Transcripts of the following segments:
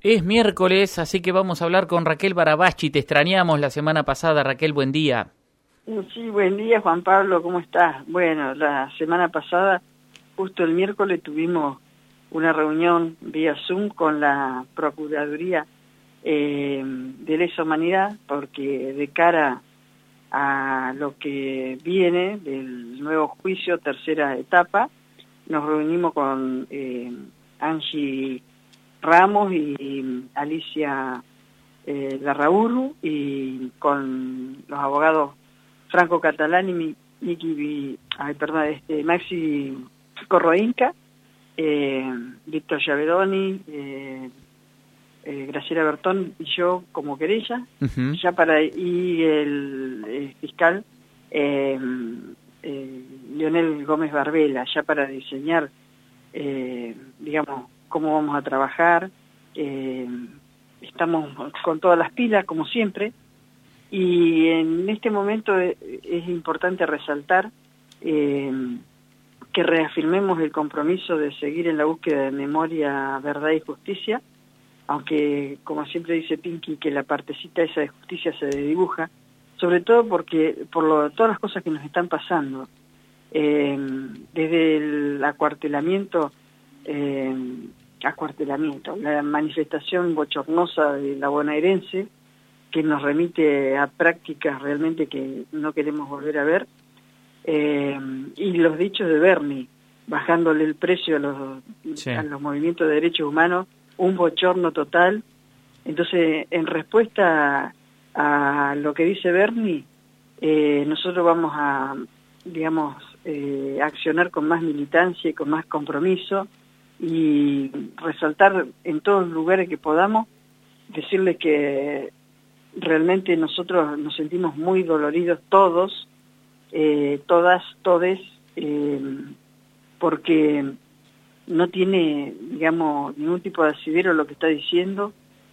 Es miércoles, así que vamos a hablar con Raquel Barabachi. Te extrañamos la semana pasada, Raquel, buen día. Sí, buen día, Juan Pablo, ¿cómo estás? Bueno, la semana pasada, justo el miércoles, tuvimos una reunión vía Zoom con la Procuraduría de Lesa Humanidad, porque de cara a lo que viene del nuevo juicio, tercera etapa, nos reunimos con Angie Ramos y Alicia Larrauru y con los abogados Franco Catalán y Maxi Corroinca, Víctor Llavedoni, Graciela Bertón y yo como querella, ya para y el fiscal Leonel Gómez Barbela, ya para diseñar, digamos, cómo vamos a trabajar. Estamos con todas las pilas, como siempre, y en este momento es importante resaltar que reafirmemos el compromiso de seguir en la búsqueda de memoria, verdad y justicia, aunque, como siempre dice Pinky, que la partecita esa de justicia se dibuja, sobre todo porque todas las cosas que nos están pasando, desde el acuartelamiento, la manifestación bochornosa de la bonaerense, que nos remite a prácticas realmente que no queremos volver a ver, y los dichos de Bernie, bajándole el precio a los movimientos de derechos humanos, un bochorno total. Entonces, en respuesta a lo que dice Bernie, nosotros vamos a, digamos, accionar con más militancia y con más compromiso, y resaltar en todos los lugares que podamos, decirles que realmente nosotros nos sentimos muy doloridos todos, todas, todes, porque no tiene, digamos, ningún tipo de asidero lo que está diciendo.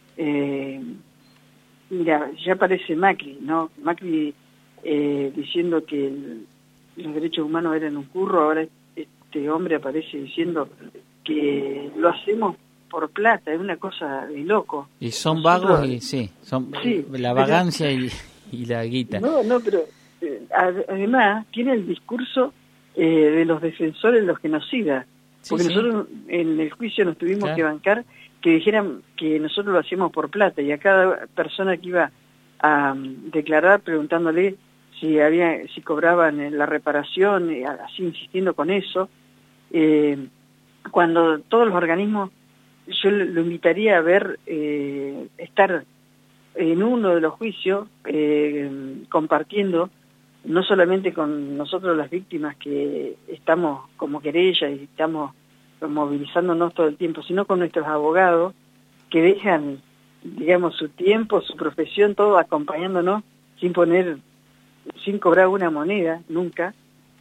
Mira, ya aparece Macri, ¿no? Macri diciendo que los derechos humanos eran un curro. Ahora este hombre aparece diciendo que lo hacemos por plata. Es una cosa de loco. Y son vagos y son la vagancia y la guita. No, pero además tiene el discurso de los defensores de los genocidas. Porque nosotros en el juicio nos tuvimos que bancar que dijeran que nosotros lo hacíamos por plata, y a cada persona que iba a declarar preguntándole si cobraban la reparación, así insistiendo con eso, cuando todos los organismos, yo lo invitaría a ver, estar en uno de los juicios, compartiendo, no solamente con nosotros las víctimas que estamos como querella y estamos movilizándonos todo el tiempo, sino con nuestros abogados que dejan, digamos, su tiempo, su profesión, todo acompañándonos sin cobrar una moneda, nunca,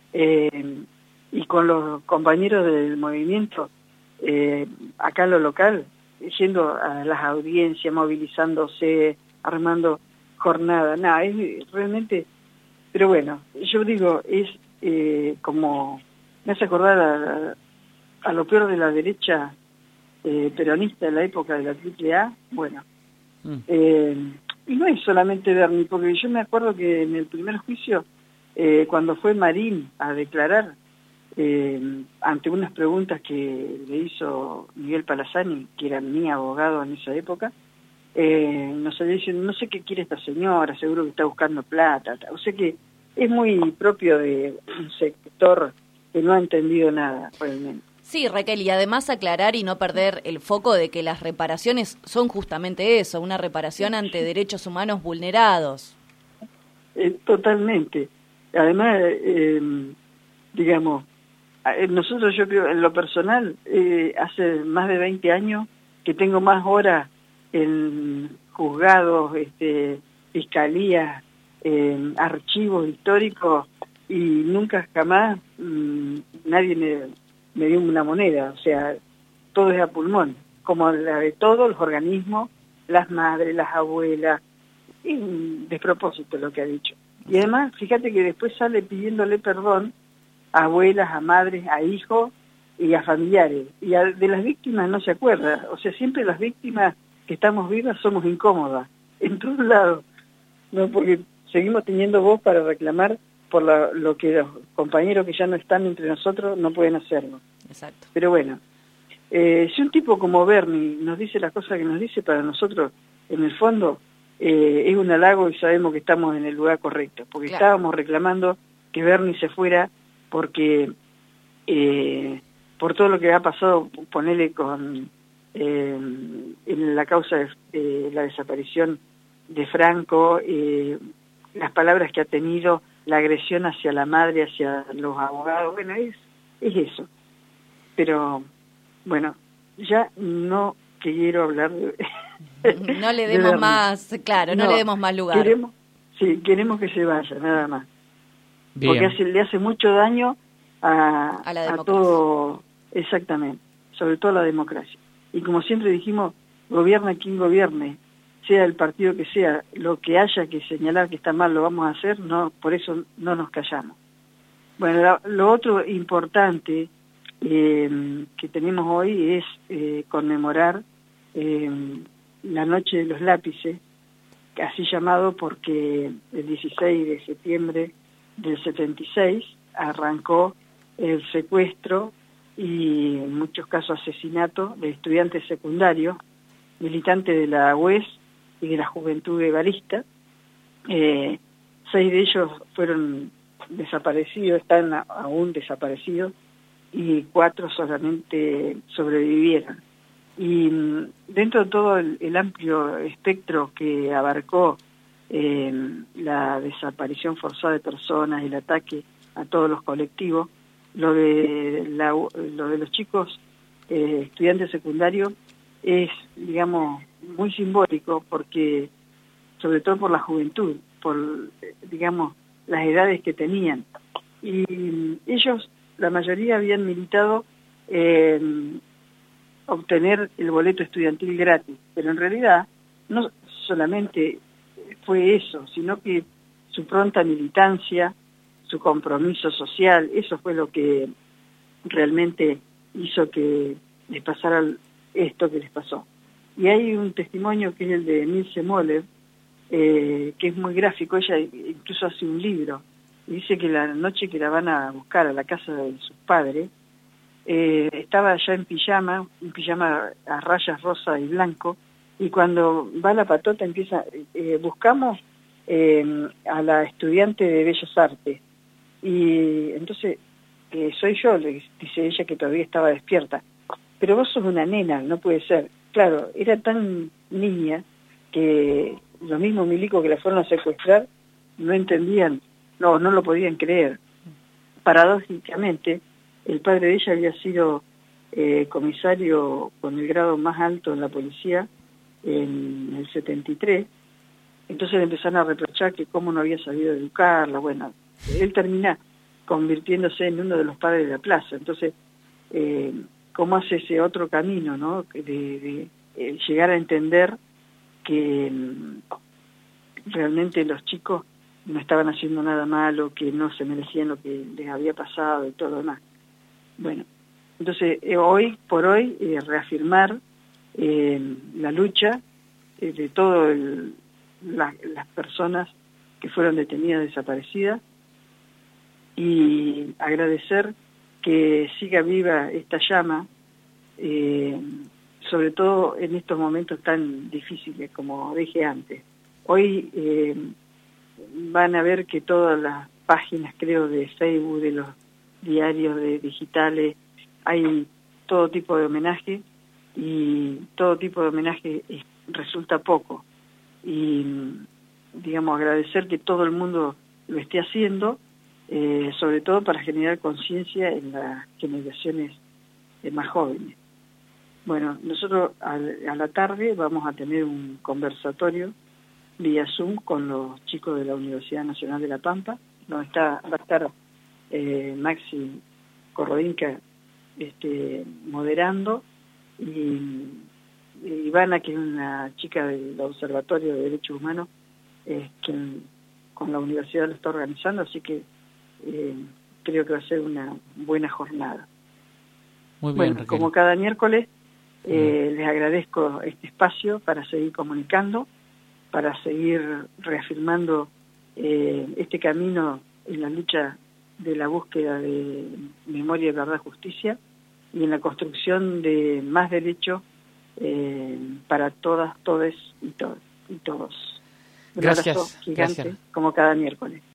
y con los compañeros del movimiento, acá en lo local, yendo a las audiencias, movilizándose, armando jornadas, es realmente. Pero bueno, yo digo, es como, me hace acordar a lo peor de la derecha peronista de la época de la AAA, bueno, y no es solamente Bernie, porque yo me acuerdo que en el primer juicio, cuando fue Marín a declarar, ante unas preguntas que le hizo Miguel Palazani, que era mi abogado en esa época, nos había diciendo, no sé qué quiere esta señora, seguro que está buscando plata. O sea que es muy propio de un sector que no ha entendido nada realmente. Sí, Raquel, y además aclarar y no perder el foco de que las reparaciones son justamente eso, una reparación ante derechos humanos vulnerados. Totalmente. Además, digamos, nosotros, yo creo, en lo personal, hace más de 20 años que tengo más horas en juzgados, fiscalías, archivos históricos, y nunca jamás nadie me dio una moneda. O sea, todo es a pulmón, como la de todos los organismos, las madres, las abuelas, y un despropósito lo que ha dicho. Y además, fíjate que después sale pidiéndole perdón a abuelas, a madres, a hijos y a familiares. Y de las víctimas no se acuerda. O sea, siempre las víctimas que estamos vivas somos incómodas, en todos lados, ¿no? Porque seguimos teniendo voz para reclamar por lo que los compañeros que ya no están entre nosotros no pueden hacerlo. Exacto. Pero bueno, si un tipo como Bernie nos dice las cosas que nos dice, para nosotros, en el fondo, es un halago y sabemos que estamos en el lugar correcto, porque claro, estábamos reclamando que Bernie se fuera porque por todo lo que ha pasado, ponele con en la causa de la desaparición de Franco, las palabras que ha tenido, la agresión hacia la madre, hacia los abogados, bueno, es eso. Pero, bueno, ya no quiero hablar no le demos más, claro, no le demos más lugar. Queremos que se vaya, nada más. Bien. Porque le hace mucho daño a la democracia. todo, exactamente, sobre todo a la democracia. Y como siempre dijimos, gobierna quien gobierne, sea el partido que sea, lo que haya que señalar que está mal lo vamos a hacer, no, por eso no nos callamos. Bueno, lo otro importante que tenemos hoy es conmemorar la Noche de los Lápices, así llamado porque el 16 de septiembre del 76 arrancó el secuestro y en muchos casos asesinato de estudiantes secundarios, militantes de la UES y de la Juventud Guevarista. 6 de ellos fueron desaparecidos, están aún desaparecidos, y 4 solamente sobrevivieron. Y dentro de todo el amplio espectro que abarcó la desaparición forzada de personas, el ataque a todos los colectivos, lo de los chicos estudiantes secundarios es, digamos, muy simbólico, porque sobre todo por la juventud, por, digamos, las edades que tenían. Y ellos, la mayoría, habían militado obtener el boleto estudiantil gratis, pero en realidad no solamente fue eso, sino que su pronta militancia, su compromiso social, eso fue lo que realmente hizo que les pasara esto que les pasó. Y hay un testimonio que es el de Milce Moller, que es muy gráfico. Ella incluso hace un libro, y dice que la noche que la van a buscar a la casa de sus padres, estaba ya en pijama, un pijama a rayas rosa y blanco, y cuando va la patota empieza, buscamos a la estudiante de Bellas Artes, y entonces, soy yo, le dice ella, que todavía estaba despierta, pero vos sos una nena, no puede ser. Claro, era tan niña que los mismos milicos que la fueron a secuestrar no entendían, no lo podían creer. Paradójicamente, el padre de ella había sido comisario con el grado más alto en la policía en el 73, entonces le empezaron a reprochar que cómo no había sabido educarla. Bueno, él termina convirtiéndose en uno de los padres de la plaza. Entonces, cómo hace ese otro camino, ¿no? De llegar a entender que realmente los chicos no estaban haciendo nada malo, que no se merecían lo que les había pasado y todo lo demás. Bueno, entonces hoy por hoy reafirmar la lucha de todas las personas que fueron detenidas, desaparecidas, y agradecer que siga viva esta llama, sobre todo en estos momentos tan difíciles, como dije antes. Hoy van a ver que todas las páginas, creo, de Facebook, de los diarios digitales, hay todo tipo de homenaje, y todo tipo de homenaje resulta poco. Y, digamos, agradecer que todo el mundo lo esté haciendo, sobre todo para generar conciencia en las generaciones más jóvenes. Bueno, nosotros a la tarde vamos a tener un conversatorio vía Zoom con los chicos de la Universidad Nacional de La Pampa, donde va a estar Maxi Corrodinca moderando, y Ivana, que es una chica del Observatorio de Derechos Humanos, quien con la universidad lo está organizando, así que creo que va a ser una buena jornada. Muy bien, bueno, Raquel. como cada miércoles, Les agradezco este espacio para seguir comunicando, para seguir reafirmando este camino en la lucha de la búsqueda de memoria, verdad, justicia y en la construcción de más derechos para todas, todes y todos. Un Gracias, abrazo gigante, gracias. como cada miércoles.